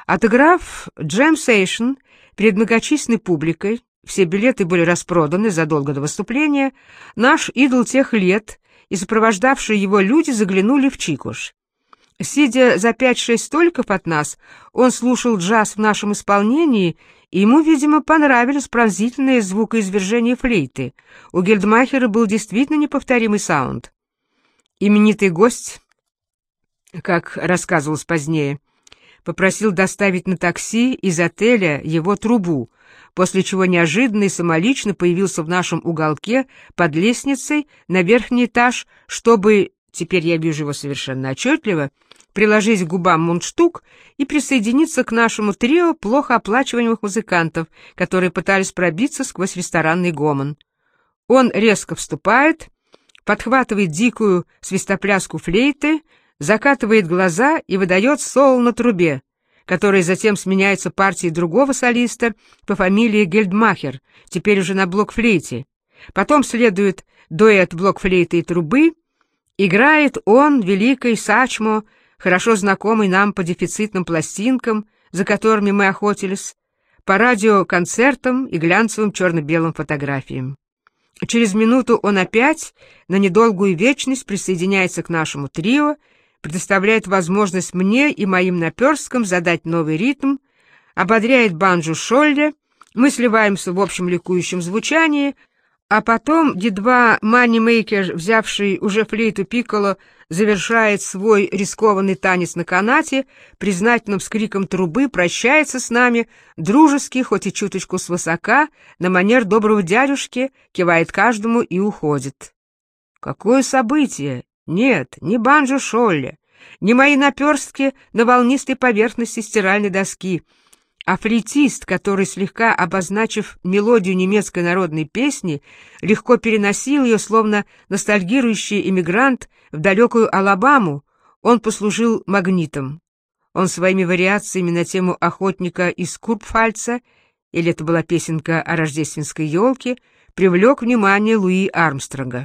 Отыграв джем-сейшн перед многочисленной публикой, все билеты были распроданы задолго до выступления, наш идол тех лет и сопровождавшие его люди заглянули в Чикуш. Сидя за 5-6 столиков от нас, он слушал джаз в нашем исполнении, и ему, видимо, понравились пронзительные звукоизвержения флейты. У Гельдмахера был действительно неповторимый саунд. Именитый гость, как рассказывалось позднее, попросил доставить на такси из отеля его трубу, после чего неожиданно и самолично появился в нашем уголке под лестницей на верхний этаж, чтобы, теперь я вижу его совершенно отчетливо, приложить к губам мундштук и присоединиться к нашему трио плохо оплачиваемых музыкантов, которые пытались пробиться сквозь ресторанный гомон. Он резко вступает, подхватывает дикую свистопляску флейты, закатывает глаза и выдает соло на трубе, который затем сменяется партией другого солиста по фамилии Гельдмахер, теперь уже на блокфлейте. Потом следует дуэт блокфлейты и трубы. Играет он, великий Сачмо, хорошо знакомый нам по дефицитным пластинкам, за которыми мы охотились, по радиоконцертам и глянцевым черно-белым фотографиям. Через минуту он опять на недолгую вечность присоединяется к нашему трио, предоставляет возможность мне и моим наперсткам задать новый ритм, ободряет банджо Шолле, мы сливаемся в общем ликующем звучании, а потом едва манимейкер, взявший уже флейту пикколо, завершает свой рискованный танец на канате, признательным скриком трубы прощается с нами, дружески, хоть и чуточку свысока, на манер доброго дядюшки, кивает каждому и уходит. Какое событие! Нет, не банджо Шолле, не мои наперстки на волнистой поверхности стиральной доски, а флейтист, который, слегка обозначив мелодию немецкой народной песни, легко переносил ее, словно ностальгирующий эмигрант, в далекую Алабаму, он послужил магнитом. Он своими вариациями на тему охотника из Курпфальца, или это была песенка о рождественской елке, привлек внимание Луи Армстронга.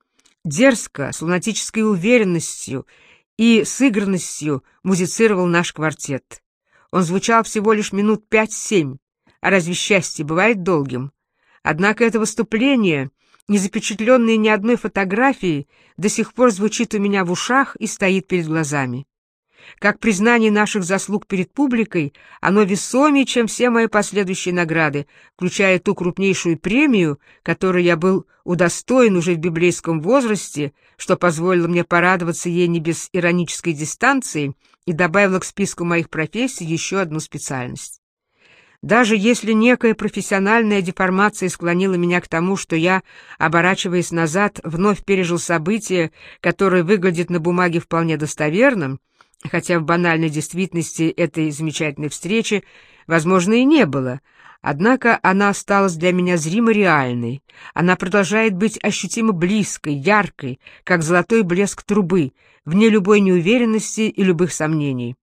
Дерзко, с лунатической уверенностью и сыгранностью музицировал наш квартет. Он звучал всего лишь минут 5-7, а разве счастье бывает долгим? Однако это выступление, не запечатленное ни одной фотографией, до сих пор звучит у меня в ушах и стоит перед глазами. Как признание наших заслуг перед публикой, оно весомее, чем все мои последующие награды, включая ту крупнейшую премию, которой я был удостоен уже в библейском возрасте, что позволило мне порадоваться ей не без иронической дистанции и добавило к списку моих профессий еще одну специальность. Даже если некая профессиональная деформация склонила меня к тому, что я, оборачиваясь назад, вновь пережил событие, которое выглядит на бумаге вполне достоверным, хотя в банальной действительности этой замечательной встречи, возможно, и не было, однако она осталась для меня зримо реальной, она продолжает быть ощутимо близкой, яркой, как золотой блеск трубы, вне любой неуверенности и любых сомнений.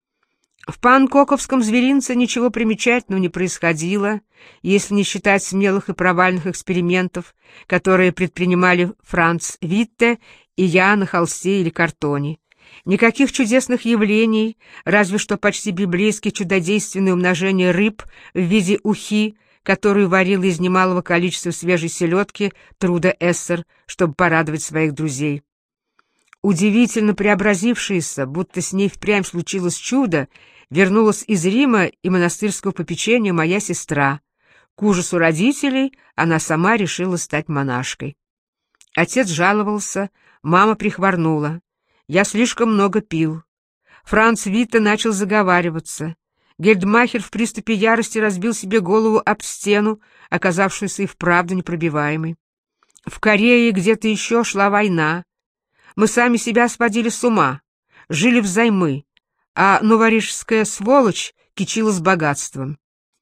В панкоковском зверинце ничего примечательного не происходило, если не считать смелых и провальных экспериментов, которые предпринимали Франц Витте и я на холсте или картоне. Никаких чудесных явлений, разве что почти библейски чудодейственное умножение рыб в виде ухи, которую варила из немалого количества свежей селедки Труда Эссер, чтобы порадовать своих друзей. Удивительно преобразившаяся, будто с ней впрямь случилось чудо, вернулась из Рима и монастырского попечения моя сестра. К ужасу родителей она сама решила стать монашкой. Отец жаловался, мама прихворнула. Я слишком много пил. Франц Витте начал заговариваться. Гельдмахер в приступе ярости разбил себе голову об стену, оказавшуюся и вправду непробиваемой. В Корее и где-то еще шла война. Мы сами себя сводили с ума, жили взаймы, а новорижская сволочь кичилась богатством.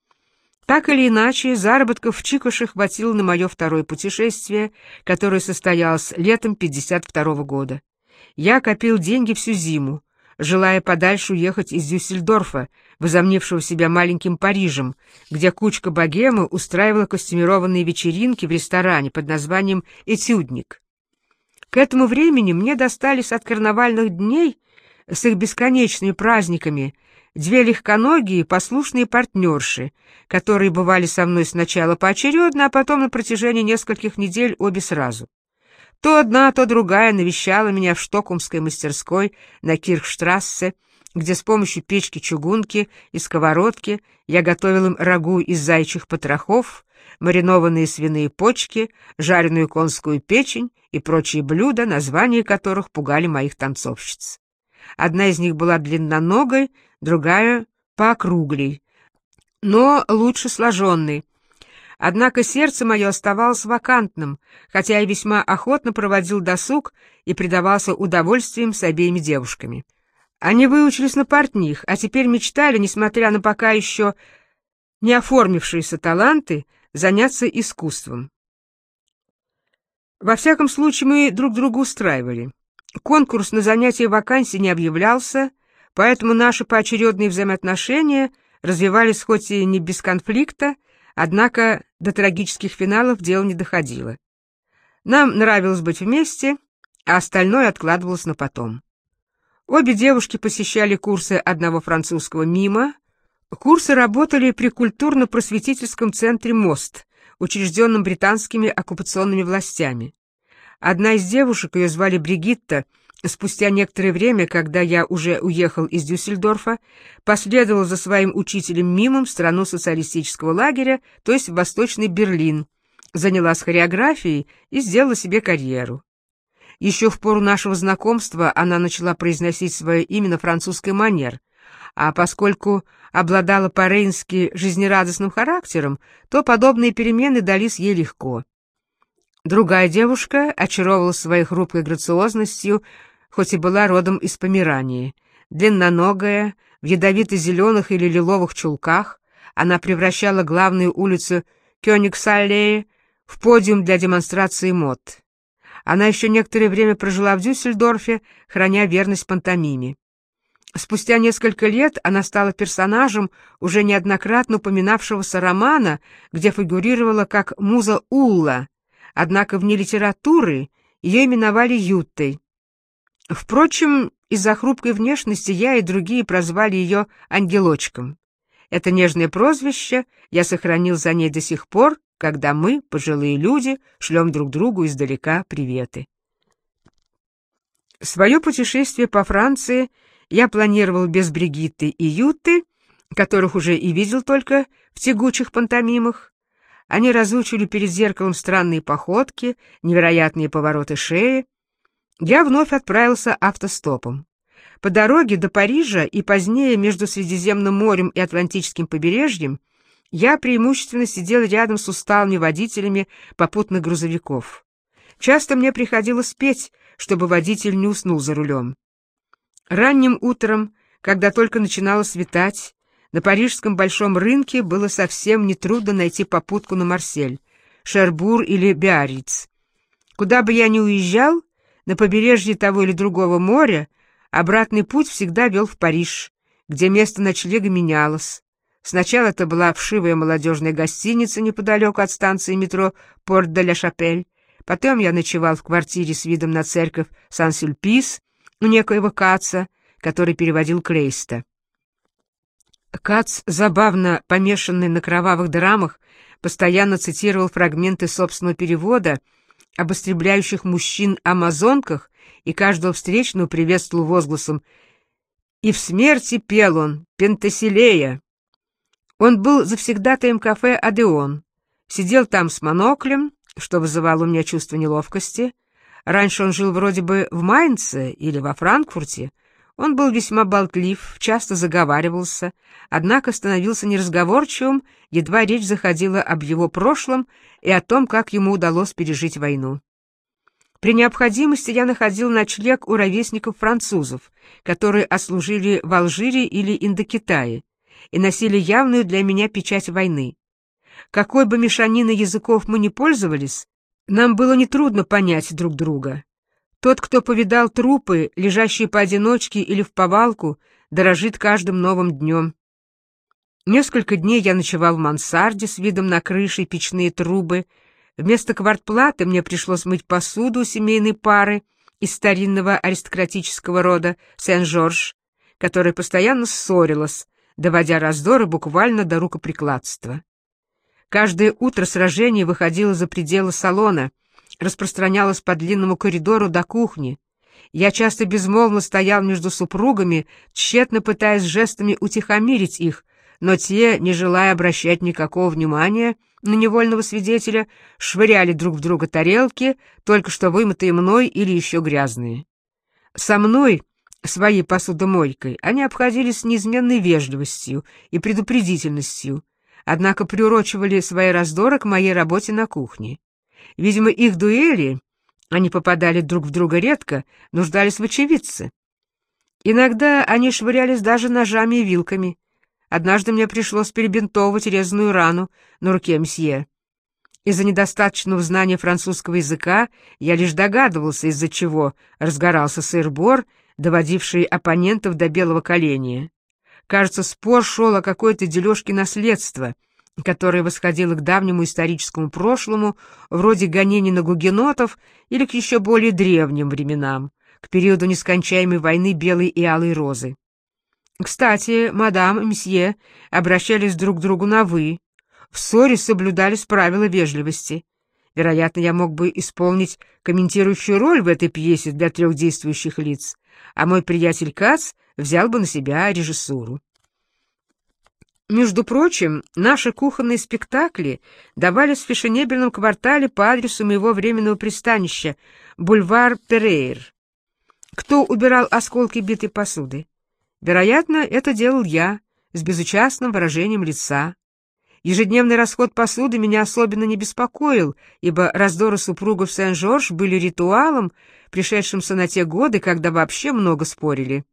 Так или иначе, заработков в Чикуше хватило на мое второе путешествие, которое состоялось летом 1952 года. Я копил деньги всю зиму, желая подальше уехать из Дюссельдорфа, возомнившего себя маленьким Парижем, где кучка богемы устраивала костюмированные вечеринки в ресторане под названием «Этюдник». К этому времени мне достались от карнавальных дней с их бесконечными праздниками две легконогие послушные партнерши, которые бывали со мной сначала поочередно, а потом на протяжении нескольких недель обе сразу. То одна, то другая навещала меня в штокгольмской мастерской на Кирхштрассе, где с помощью печки-чугунки и сковородки я готовил им рагу из заячьих потрохов, маринованные свиные почки, жареную конскую печень и прочие блюда, названия которых пугали моих танцовщиц. Одна из них была длинноногой, другая — поокруглей, но лучше сложенной. Однако сердце мое оставалось вакантным, хотя я весьма охотно проводил досуг и предавался удовольствиям с обеими девушками. Они выучились на портних, а теперь мечтали, несмотря на пока еще не оформившиеся таланты, заняться искусством. Во всяком случае, мы друг друга устраивали. Конкурс на занятие вакансий не объявлялся, поэтому наши поочередные взаимоотношения развивались хоть и не без конфликта, однако до трагических финалов дело не доходило. Нам нравилось быть вместе, а остальное откладывалось на потом. Обе девушки посещали курсы одного французского мима. Курсы работали при культурно-просветительском центре «Мост», учрежденном британскими оккупационными властями. Одна из девушек, ее звали Бригитта, спустя некоторое время, когда я уже уехал из Дюссельдорфа, последовала за своим учителем мимом в страну социалистического лагеря, то есть в Восточный Берлин, занялась хореографией и сделала себе карьеру. Еще в пору нашего знакомства она начала произносить свое имя на французской манер, а поскольку обладала по-рейнски жизнерадостным характером, то подобные перемены дались ей легко. Другая девушка очаровывала своей хрупкой грациозностью, хоть и была родом из Померании. Длинноногая, в ядовито-зеленых или лиловых чулках, она превращала главную улицу Кёнигсаллее в подиум для демонстрации мод. Она еще некоторое время прожила в Дюссельдорфе, храня верность пантомиме. Спустя несколько лет она стала персонажем уже неоднократно упоминавшегося романа, где фигурировала как муза Улла, однако вне литературы ее именовали Юттой. Впрочем, из-за хрупкой внешности я и другие прозвали ее «ангелочком». Это нежное прозвище я сохранил за ней до сих пор, когда мы, пожилые люди, шлем друг другу издалека приветы. Свое путешествие по Франции я планировал без Бригитты и Юты, которых уже и видел только в тягучих пантомимах. Они разучили перед зеркалом странные походки, невероятные повороты шеи. Я вновь отправился автостопом. По дороге до Парижа и позднее между Средиземным морем и Атлантическим побережьем я преимущественно сидел рядом с усталыми водителями попутных грузовиков. Часто мне приходилось петь, чтобы водитель не уснул за рулем. Ранним утром, когда только начинало светать, на парижском большом рынке было совсем нетрудно найти попутку на Марсель, Шербур или Биарриц. Куда бы я ни уезжал, на побережье того или другого моря, обратный путь всегда вел в Париж, где место ночлега менялось. Сначала это была вшивая молодежная гостиница неподалеку от станции метро Порт-де-ля-Шапель. Потом я ночевал в квартире с видом на церковь Сан-Сюльпис у некоего Каца, который переводил Клейста. Кац, забавно помешанный на кровавых драмах, постоянно цитировал фрагменты собственного перевода об истребляющих мужчин-амазонках и каждого встречного приветствовал возгласом «И в смерти пел он, Пентаселея». Он был завсегдатаем кафе «Адеон», сидел там с моноклем, что вызывало у меня чувство неловкости. Раньше он жил вроде бы в Майнце или во Франкфурте. Он был весьма болтлив, часто заговаривался, однако становился неразговорчивым, едва речь заходила об его прошлом и о том, как ему удалось пережить войну. При необходимости я находил ночлег у ровесников французов, которые отслужили в Алжире или Индокитае и носили явную для меня печать войны. Какой бы мешаниной языков мы ни пользовались, нам было нетрудно понять друг друга. Тот, кто повидал трупы, лежащие поодиночке или в повалку, дорожит каждым новым днем. Несколько дней я ночевал в мансарде с видом на крыши и печные трубы. Вместо квартплаты мне пришлось мыть посуду у семейной пары из старинного аристократического рода Сен-Жорж, которая постоянно ссорилась, доводя раздоры буквально до рукоприкладства. Каждое утро сражение выходило за пределы салона, распространялось по длинному коридору до кухни. Я часто безмолвно стоял между супругами, тщетно пытаясь жестами утихомирить их, но те, не желая обращать никакого внимания на невольного свидетеля, швыряли друг в друга тарелки, только что вымытые мной или еще грязные. Со мной, своей посудомойкой, они обходились с неизменной вежливостью и предупредительностью, однако приурочивали свои раздоры к моей работе на кухне. Видимо, их дуэли, они попадали друг в друга редко, нуждались в очевидце. Иногда они швырялись даже ножами и вилками. Однажды мне пришлось перебинтовывать резаную рану на руке мсье. Из-за недостаточного знания французского языка я лишь догадывался, из-за чего разгорался сыр-бор, доводивший оппонентов до белого коленя. Кажется, спор шел о какой-то дележке наследства, которое восходило к давнему историческому прошлому, вроде гонений на гугенотов или к еще более древним временам, к периоду нескончаемой войны белой и алой розы. Кстати, мадам и мсье обращались друг к другу на «вы». В ссоре соблюдались правила вежливости. Вероятно, я мог бы исполнить комментирующую роль в этой пьесе для 3 действующих лиц, а мой приятель Кац взял бы на себя режиссуру. Между прочим, наши кухонные спектакли давались в фешенебельном квартале по адресу моего временного пристанища, бульвар Перейр. Кто убирал осколки битой посуды? Вероятно, это делал я, с безучастным выражением лица. Ежедневный расход посуды меня особенно не беспокоил, ибо раздоры супругов Сен-Жорж были ритуалом, пришедшимся на те годы, когда вообще много спорили.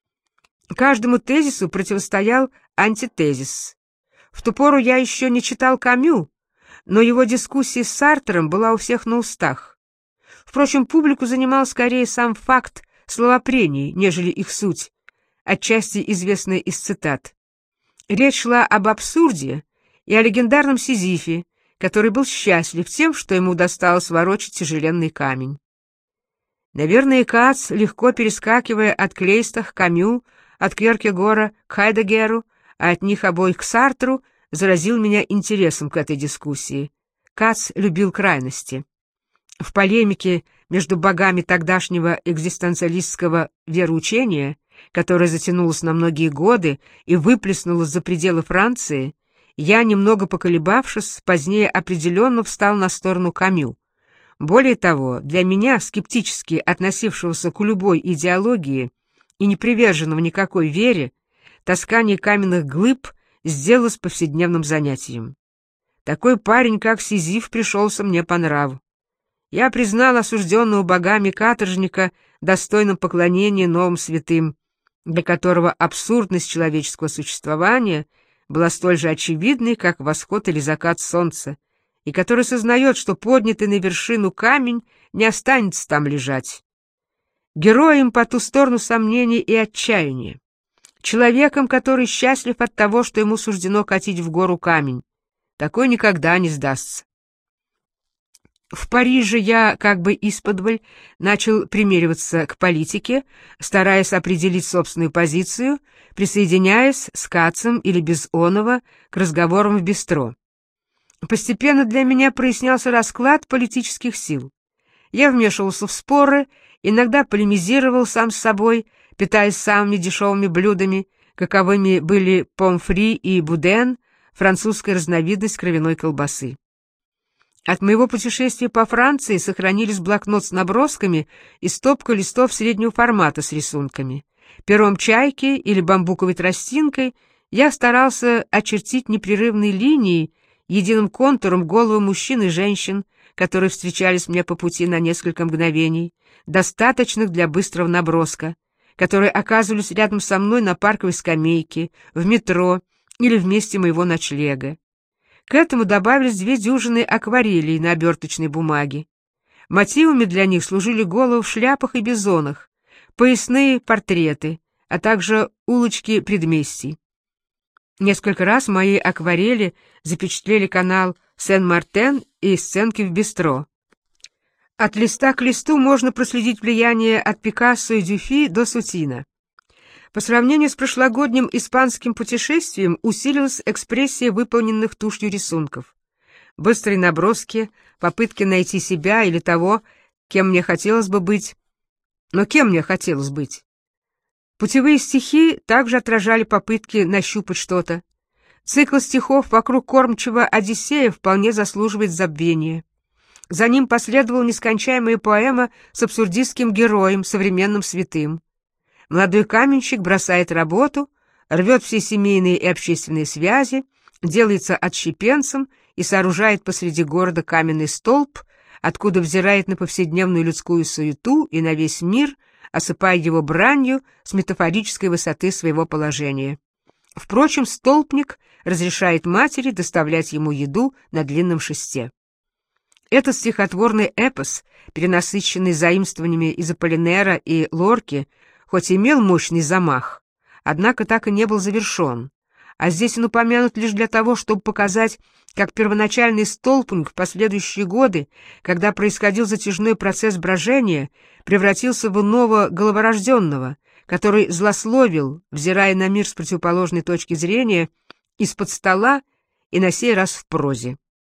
Каждому тезису противостоял антитезис. В ту пору я еще не читал Камю, но его дискуссия с Сартром была у всех на устах. Впрочем, публику занимал скорее сам факт словопрений, нежели их суть, отчасти известная из цитат. Речь шла об абсурде и о легендарном Сизифе, который был счастлив тем, что ему досталось ворочать тяжеленный камень. Наверное, Кац, легко перескакивая от Клейста к Камю, от Кьеркегора к Хайдеггеру, а от них обоих к Сартру, заразил меня интересом к этой дискуссии. Кац любил крайности. В полемике между богами тогдашнего экзистенциалистского вероучения, которое затянулось на многие годы и выплеснулось за пределы Франции, я, немного поколебавшись, позднее определенно встал на сторону Камю. Более того, для меня, скептически относившегося к любой идеологии и не приверженного никакой вере, таскание каменных глыб сделалось повседневным занятием. Такой парень, как Сизиф, пришелся мне по нраву. Я признал осужденного богами каторжника достойным поклонения новым святым, для которого абсурдность человеческого существования была столь же очевидной, как восход или закат солнца, и который сознает, что поднятый на вершину камень не останется там лежать. Героем по ту сторону сомнений и отчаяния, человеком, который счастлив от того, что ему суждено катить в гору камень. Такой никогда не сдастся. В Париже я, как бы исподволь, начал примериваться к политике, стараясь определить собственную позицию, присоединяясь с Кацем или без оного к разговорам в бистро. Постепенно для меня прояснялся расклад политических сил. Я вмешивался в споры, иногда полемизировал сам с собой, питаясь самыми дешевыми блюдами, каковыми были помфри и буден, французская разновидность кровяной колбасы. От моего путешествия по Франции сохранились блокнот с набросками и стопка листов среднего формата с рисунками. Пером чайки или бамбуковой тростинкой я старался очертить непрерывной линией, единым контуром головы мужчин и женщин, которые встречались мне по пути на несколько мгновений, достаточных для быстрого наброска, которые оказывались рядом со мной на парковой скамейке, в метро или в месте моего ночлега. К этому добавились 2 дюжины акварелей на оберточной бумаге. Мотивами для них служили головы в шляпах и бизонах, поясные портреты, а также улочки предместий. Несколько раз мои акварели запечатлели канал Сен-Мартен и сценки в бистро. От листа к листу можно проследить влияние от Пикассо и Дюфи до Сутина. По сравнению с прошлогодним испанским путешествием усилилась экспрессия выполненных тушью рисунков. Быстрые наброски, попытки найти себя или того, кем мне хотелось бы быть. Но кем мне хотелось быть? Путевые стихи также отражали попытки нащупать что-то. Цикл стихов вокруг кормчего Одиссея вполне заслуживает забвения. За ним последовала нескончаемая поэма с абсурдистским героем, современным святым. Молодой каменщик бросает работу, рвет все семейные и общественные связи, делается отщепенцем и сооружает посреди города каменный столб, откуда взирает на повседневную людскую суету и на весь мир, осыпая его бранью с метафорической высоты своего положения. Впрочем, столпник разрешает матери доставлять ему еду на длинном шесте. Этот стихотворный эпос, перенасыщенный заимствованиями из Аполлинера и Лорки, хоть и имел мощный замах, однако так и не был завершен, а здесь он упомянут лишь для того, чтобы показать, как первоначальный столпник в последующие годы, когда происходил затяжной процесс брожения, превратился в иного головорожденного, который злословил, взирая на мир с противоположной точки зрения, из-под стола и на сей раз в прозе.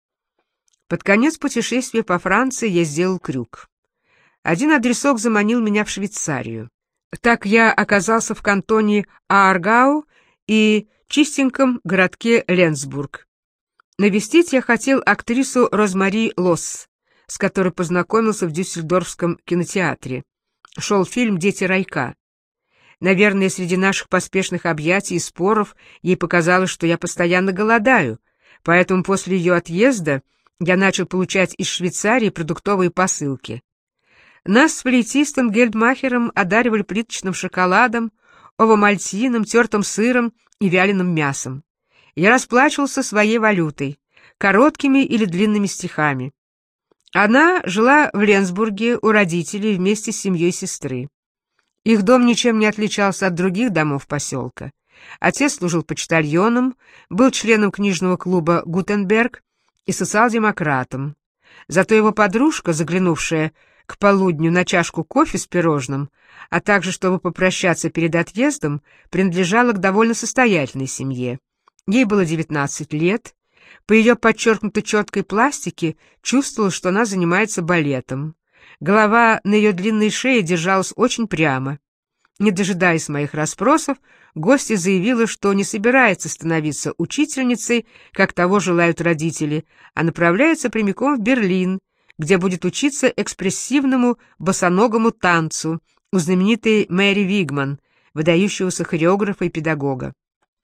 Под конец путешествия по Франции я сделал крюк. Один адресок заманил меня в Швейцарию. Так я оказался в кантоне Ааргау и чистеньком городке Ленсбург. Навестить я хотел актрису Розмари Лосс, с которой познакомился в Дюссельдорфском кинотеатре. Шел фильм «Дети райка». Наверное, среди наших поспешных объятий и споров ей показалось, что я постоянно голодаю, поэтому после ее отъезда я начал получать из Швейцарии продуктовые посылки. Нас с флейтистом Гельдмахером одаривали плиточным шоколадом, овомальтином, тертым сыром и вяленым мясом. Я расплачивался своей валютой, короткими или длинными стихами. Она жила в Ленсбурге у родителей вместе с семьей сестры. Их дом ничем не отличался от других домов поселка. Отец служил почтальоном, был членом книжного клуба «Гутенберг» и социал-демократом. Зато его подружка, заглянувшая к полудню на чашку кофе с пирожным, а также, чтобы попрощаться перед отъездом, принадлежала к довольно состоятельной семье. Ей было 19 лет. По ее подчеркнуто четкой пластике чувствовалось, что она занимается балетом. Голова на ее длинной шее держалась очень прямо. Не дожидаясь моих расспросов, гостья заявила, что не собирается становиться учительницей, как того желают родители, а направляется прямиком в Берлин, где будет учиться экспрессивному босоногому танцу у знаменитой Мэри Вигман, выдающегося хореографа и педагога.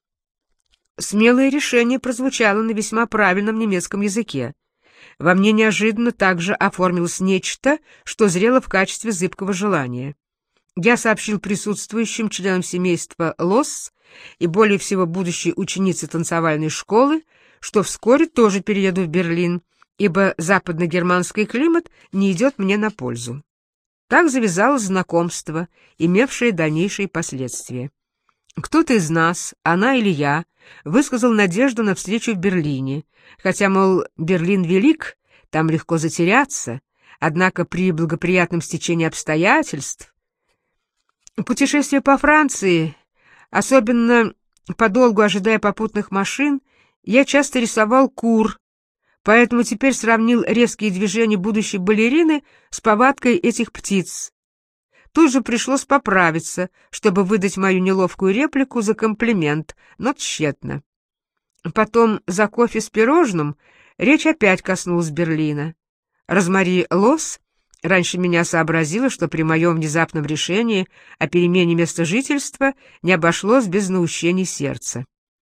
Смелое решение прозвучало на весьма правильном немецком языке. Во мне неожиданно также оформилось нечто, что зрело в качестве зыбкого желания. Я сообщил присутствующим членам семейства Лосс и более всего будущей ученице танцевальной школы, что вскоре тоже перееду в Берлин, ибо западногерманский климат не идет мне на пользу. Так завязалось знакомство, имевшее дальнейшие последствия. Кто-то из нас, она или я, высказал надежду на встречу в Берлине, хотя, мол, Берлин велик, там легко затеряться, однако при благоприятном стечении обстоятельств... Путешествие по Франции, особенно подолгу ожидая попутных машин, я часто рисовал кур, поэтому теперь сравнил резкие движения будущей балерины с повадкой этих птиц. Тут же пришлось поправиться, чтобы выдать мою неловкую реплику за комплимент, но тщетно. Потом за кофе с пирожным речь опять коснулась Берлина. Розмари Лосс раньше меня сообразила, что при моем внезапном решении о перемене места жительства не обошлось без наущений сердца.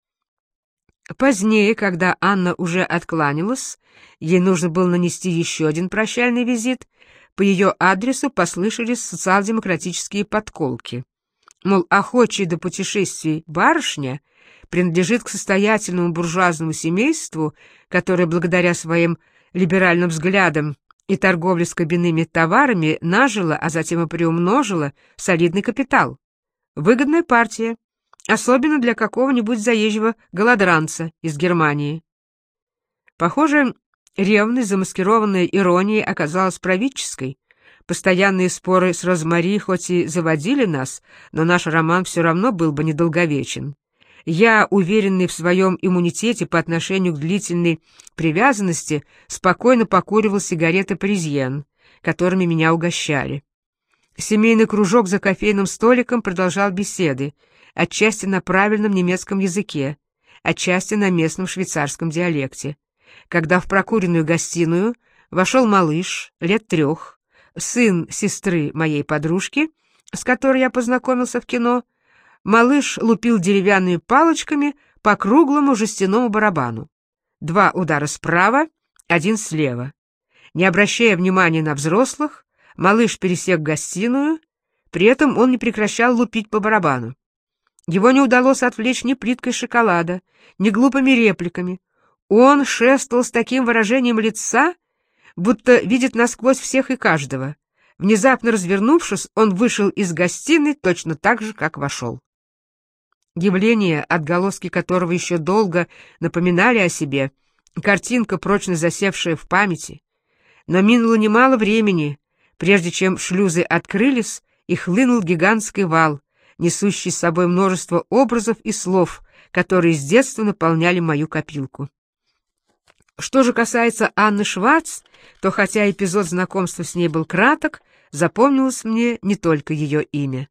Позднее, когда Анна уже откланялась, ей нужно было нанести еще один прощальный визит, по ее адресу послышались социал-демократические подколки. Мол, охочая до путешествий барышня принадлежит к состоятельному буржуазному семейству, которое благодаря своим либеральным взглядам и торговле с кабинными товарами нажило, а затем и приумножило солидный капитал. Выгодная партия, особенно для какого-нибудь заезжего голодранца из Германии. Похоже, ревность, замаскированная иронией, оказалась правительской, Постоянные споры с Розмари хоть и заводили нас, но наш роман все равно был бы недолговечен. Я, уверенный в своем иммунитете по отношению к длительной привязанности, спокойно покуривал сигареты «Паризьен», которыми меня угощали. Семейный кружок за кофейным столиком продолжал беседы, отчасти на правильном немецком языке, отчасти на местном швейцарском диалекте. Когда в прокуренную гостиную вошел малыш, лет 3, сын сестры моей подружки, с которой я познакомился в кино, малыш лупил деревянными палочками по круглому жестяному барабану. 2 удара справа, 1 слева. Не обращая внимания на взрослых, малыш пересек гостиную, при этом он не прекращал лупить по барабану. Его не удалось отвлечь ни плиткой шоколада, ни глупыми репликами. Он шествовал с таким выражением лица, будто видит насквозь всех и каждого. Внезапно развернувшись, он вышел из гостиной точно так же, как вошел. Явление, отголоски которого еще долго напоминали о себе, картинка, прочно засевшая в памяти. Но минуло немало времени, прежде чем шлюзы открылись, и хлынул гигантский вал, несущий с собой множество образов и слов, которые с детства наполняли мою копилку. Что же касается Анны Шварц, то хотя эпизод знакомства с ней был краток, запомнилось мне не только ее имя.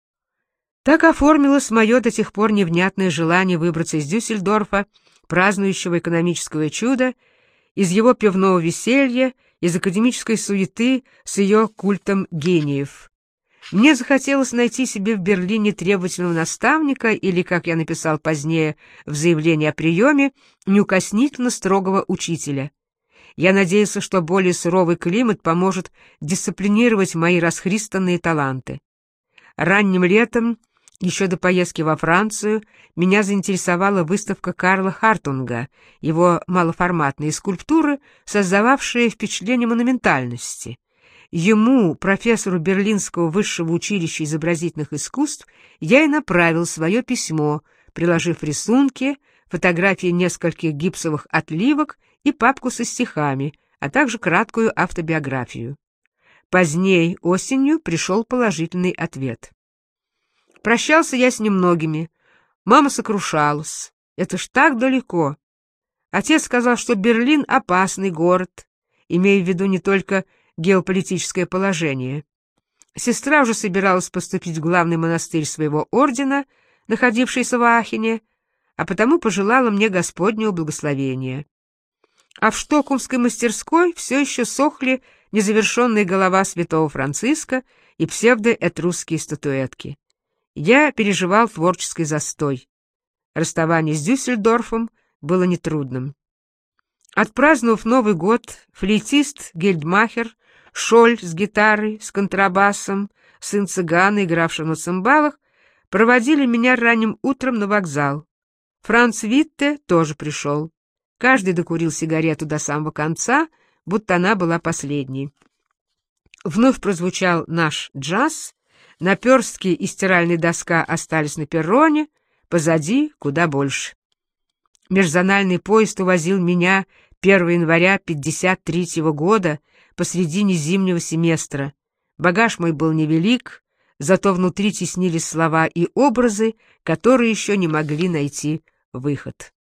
Так оформилось мое до тех пор невнятное желание выбраться из Дюссельдорфа, празднующего экономическое чудо, из его пивного веселья, из академической суеты с ее культом гениев. Мне захотелось найти себе в Берлине требовательного наставника или, как я написал позднее в заявлении о приеме, неукоснительно строгого учителя. Я надеялся, что более суровый климат поможет дисциплинировать мои расхристанные таланты. Ранним летом, еще до поездки во Францию, меня заинтересовала выставка Карла Хартунга, его малоформатные скульптуры, создававшие впечатление монументальности. Ему, профессору Берлинского высшего училища изобразительных искусств, я и направил свое письмо, приложив рисунки, фотографии нескольких гипсовых отливок и папку со стихами, а также краткую автобиографию. Поздней, осенью, пришел положительный ответ. Прощался я с немногими. Мама сокрушалась. Это ж так далеко. Отец сказал, что Берлин — опасный город, имея в виду не только геополитическое положение. Сестра уже собиралась поступить в главный монастырь своего ордена, находившийся в Аахене, а потому пожелала мне Господнего благословения. А в штокгольмской мастерской все еще сохли незавершенная голова святого Франциска и псевдоэтрусские статуэтки. Я переживал творческий застой. Расставание с Дюссельдорфом было нетрудным. Отпраздновав Новый год, флейтист Гельдмахер, Шоль с гитарой, с контрабасом, сын цыгана, игравший на цимбалах, проводили меня ранним утром на вокзал. Франц Витте тоже пришел. Каждый докурил сигарету до самого конца, будто она была последней. Вновь прозвучал наш джаз, наперстки и стиральная доска остались на перроне, позади куда больше. Межзональный поезд увозил меня 1 января 1953 года посредине зимнего семестра. Багаж мой был невелик, зато внутри теснились слова и образы, которые еще не могли найти выход.